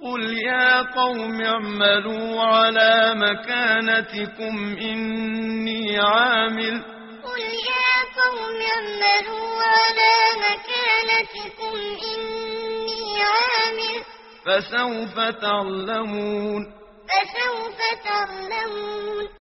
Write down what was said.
قل يا قوم اعملوا على مكانتكم إني عامل قل يا قوم اعملوا على مكانتكم إني عامل فسوف تعلمون فسوف تعلمون